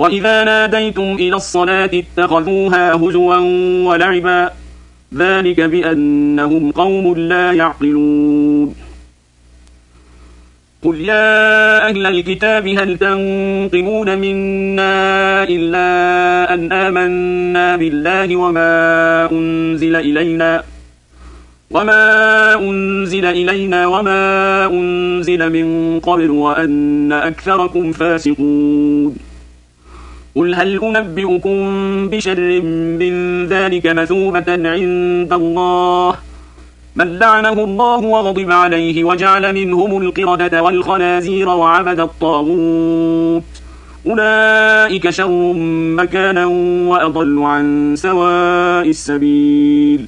وإذا ناديتم إلى الصلاة اتخذوها هزوا ولعبا ذلك بأنهم قوم لا يعقلون. قل يا أهل الكتاب هل تنقمون منا إلا أن آمنا بالله وما أنزل إلينا وما أنزل من قبل وأن أكثركم فاسقون. قل هل أنبئكم بشر من ذلك مثوبة عند الله من لعنه الله وغضب عليه وجعل منهم القردة والخنازير وعبد الطاغوت أولئك شر مكانا وأضل عن سواء السبيل.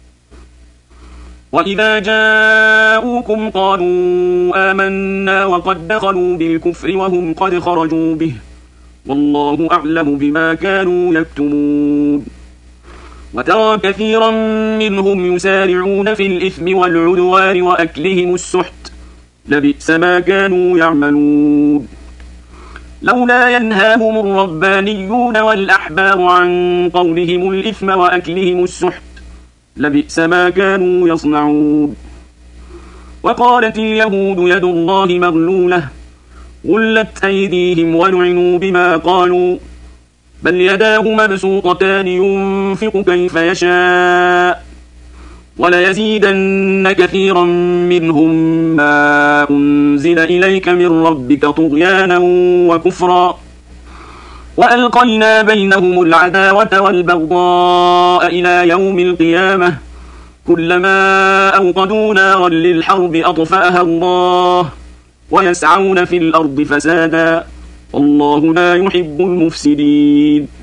وإذا جاءوكم قالوا آمنا وقد دخلوا بالكفر وهم قد خرجوا به والله أعلم بما كانوا يكتمون. وترى كثيرا منهم يسارعون في الإثم والعدوان وأكلهم السحت لبئس ما كانوا يعملون. لولا ينهاهم الربانيون والأحبار عن قولهم الإثم وأكلهم السحت لبئس ما كانوا يصنعون. وقالت اليهود يد الله مغلولة غلت أيديهم ولعنوا بما قالوا بل يداه مبسوطتان ينفق كيف يشاء وليزيدن كثيرا منهم ما أنزل إليك من ربك طغيانا وكفرا وألقينا بينهم العداوة والبغضاء إلى يوم القيامة كلما أوقدوا نارا للحرب أطفأها الله ويسعون في الأرض فسادا والله لا يحب المفسدين.